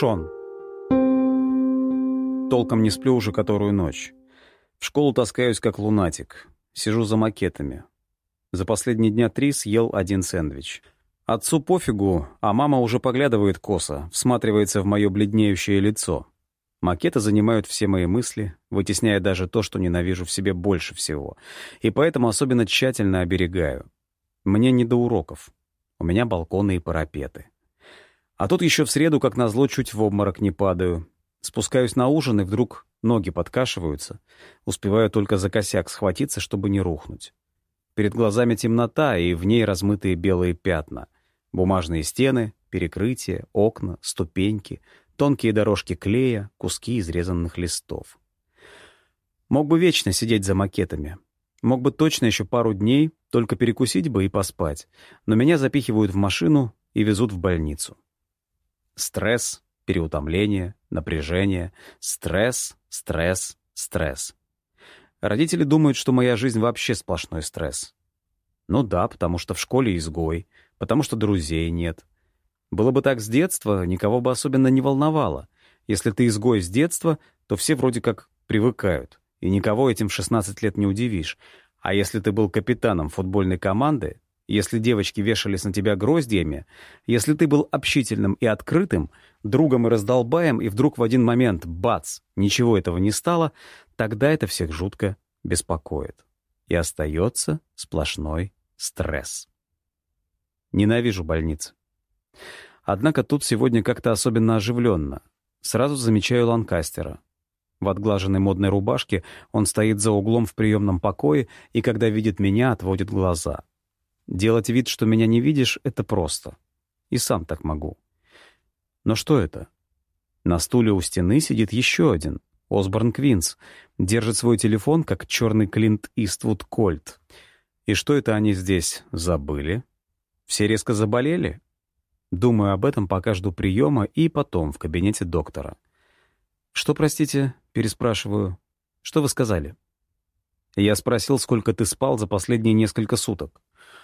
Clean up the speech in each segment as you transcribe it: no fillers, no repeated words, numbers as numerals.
Капюшон. Толком не сплю уже которую ночь. В школу таскаюсь как лунатик. Сижу за макетами. За последние дня 3 съел 1 сэндвич. Отцу пофигу, а мама уже поглядывает косо, всматривается в мое бледнеющее лицо. Макеты занимают все мои мысли, вытесняя даже то, что ненавижу в себе больше всего. И поэтому особенно тщательно оберегаю. Мне не до уроков. У меня балконы и парапеты. А тут еще в среду, как назло, чуть в обморок не падаю. Спускаюсь на ужин, и вдруг ноги подкашиваются. Успеваю только за косяк схватиться, чтобы не рухнуть. Перед глазами темнота, и в ней размытые белые пятна. Бумажные стены, перекрытия, окна, ступеньки, тонкие дорожки клея, куски изрезанных листов. Мог бы вечно сидеть за макетами. Мог бы точно еще пару дней, только перекусить бы и поспать. Но меня запихивают в машину и везут в больницу. Стресс, переутомление, напряжение, стресс, стресс, стресс. Родители думают, что моя жизнь вообще сплошной стресс. Ну да, потому что в школе изгой, потому что друзей нет. Было бы так с детства, никого бы особенно не волновало. Если ты изгой с детства, то все вроде как привыкают, и никого этим в 16 лет не удивишь. А если ты был капитаном футбольной команды, если девочки вешались на тебя гроздьями, если ты был общительным и открытым, другом и раздолбаем, и вдруг в один момент, бац, ничего этого не стало, тогда это всех жутко беспокоит. И остается сплошной стресс. Ненавижу больницы. Однако тут сегодня как-то особенно оживленно. Сразу замечаю Ланкастера. В отглаженной модной рубашке он стоит за углом в приемном покое, и когда видит меня, отводит глаза. Делать вид, что меня не видишь, — это просто. И сам так могу. Но что это? На стуле у стены сидит еще один, Осборн Квинс, держит свой телефон, как черный Клинт Иствуд Кольт. И что это они здесь забыли? Все резко заболели? Думаю об этом, пока жду приема, и потом в кабинете доктора. «Что, простите?» — переспрашиваю. «Что вы сказали?» Я спросил, сколько ты спал за последние несколько суток.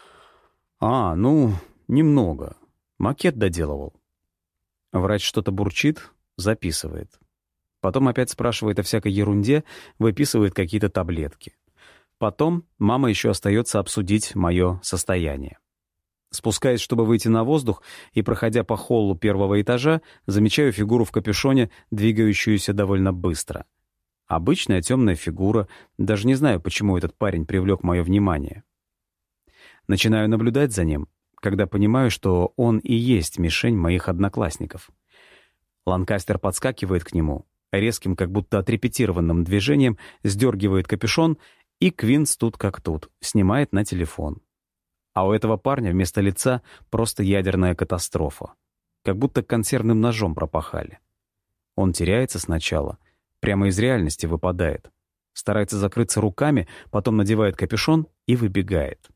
Немного. Макет доделывал». Врач что-то бурчит, записывает. Потом опять спрашивает о всякой ерунде, выписывает какие-то таблетки. Потом мама еще остается обсудить мое состояние. Спускаясь, чтобы выйти на воздух, и, проходя по холлу первого этажа, замечаю фигуру в капюшоне, двигающуюся довольно быстро. Обычная темная фигура, даже не знаю, почему этот парень привлек мое внимание. Начинаю наблюдать за ним, когда понимаю, что он и есть мишень моих одноклассников. Ланкастер подскакивает к нему, резким, как будто отрепетированным движением сдергивает капюшон, и Квинс тут как тут, снимает на телефон. А у этого парня вместо лица просто ядерная катастрофа. Как будто консервным ножом пропахали. Он теряется сначала, прямо из реальности выпадает. Старается закрыться руками, потом надевает капюшон и выбегает.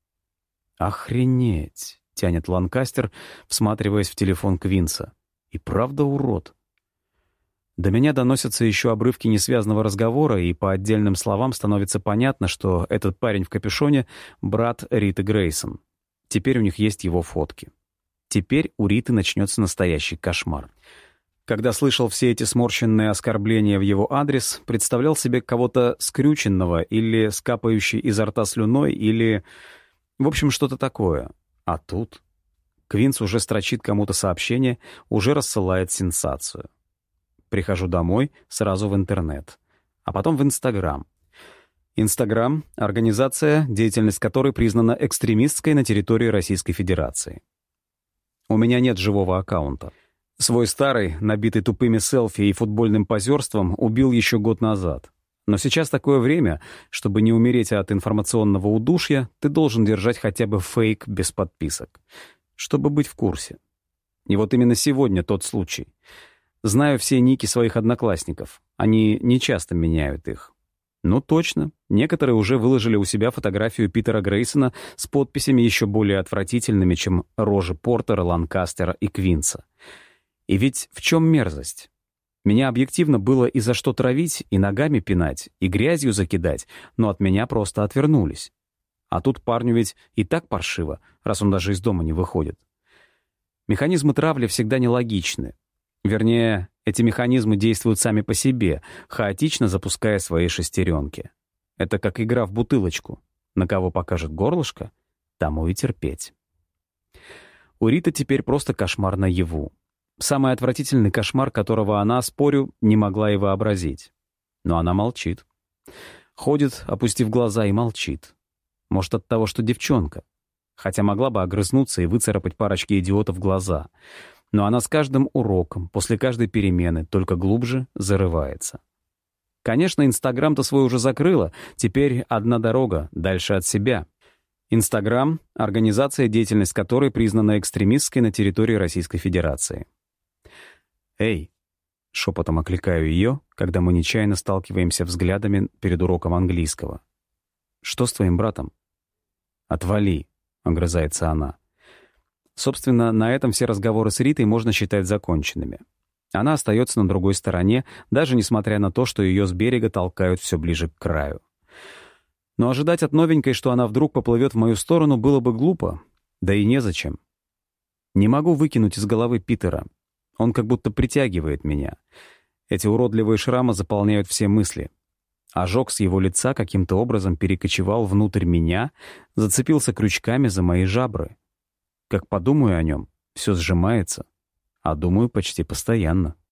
«Охренеть!» — тянет Ланкастер, всматриваясь в телефон Квинса. «И правда урод!» До меня доносятся еще обрывки несвязного разговора, и по отдельным словам становится понятно, что этот парень в капюшоне — брат Риты Грейсон. Теперь у них есть его фотки. Теперь у Риты начнется настоящий кошмар. Когда слышал все эти сморщенные оскорбления в его адрес, представлял себе кого-то скрюченного или скапающий изо рта слюной, или... В общем, что-то такое. А тут... Квинс уже строчит кому-то сообщение, уже рассылает сенсацию. Прихожу домой, сразу в интернет. А потом в Инстаграм. Инстаграм — организация, деятельность которой признана экстремистской на территории Российской Федерации. У меня нет живого аккаунта. Свой старый, набитый тупыми селфи и футбольным позерством, убил еще год назад. Но сейчас такое время, чтобы не умереть от информационного удушья, ты должен держать хотя бы фейк без подписок, чтобы быть в курсе. И вот именно сегодня тот случай. Знаю все ники своих одноклассников. Они не часто меняют их. Ну точно, некоторые уже выложили у себя фотографию Питера Грейсона с подписями еще более отвратительными, чем рожи Портера, Ланкастера и Квинса. И ведь в чем мерзость? Меня объективно было и за что травить, и ногами пинать, и грязью закидать, но от меня просто отвернулись. А тут парню ведь и так паршиво, раз он даже из дома не выходит. Механизмы травли всегда нелогичны. Вернее, эти механизмы действуют сами по себе, хаотично запуская свои шестеренки. Это как игра в бутылочку. На кого покажет горлышко, тому и терпеть. У Риты теперь просто кошмар наяву. Самый отвратительный кошмар, которого она, спорю, не могла и вообразить. Но она молчит. Ходит, опустив глаза, и молчит. Может, от того, что девчонка. Хотя могла бы огрызнуться и выцарапать парочке идиотов глаза. Но она с каждым уроком, после каждой перемены, только глубже зарывается. Конечно, Инстаграм-то свой уже закрыла. Теперь одна дорога, дальше от себя. Инстаграм — организация, деятельность которой признана экстремистской на территории Российской Федерации. «Эй!» — шепотом окликаю ее, когда мы нечаянно сталкиваемся взглядами перед уроком английского. «Что с твоим братом?» «Отвали!» — огрызается она. Собственно, на этом все разговоры с Ритой можно считать законченными. Она остается на другой стороне, даже несмотря на то, что ее с берега толкают все ближе к краю. Но ожидать от новенькой, что она вдруг поплывет в мою сторону, было бы глупо, да и незачем. Не могу выкинуть из головы Питера. Он как будто притягивает меня. Эти уродливые шрамы заполняют все мысли. Ожог с его лица каким-то образом перекочевал внутрь меня, зацепился крючками за мои жабры. Как подумаю о нем, все сжимается, а думаю почти постоянно.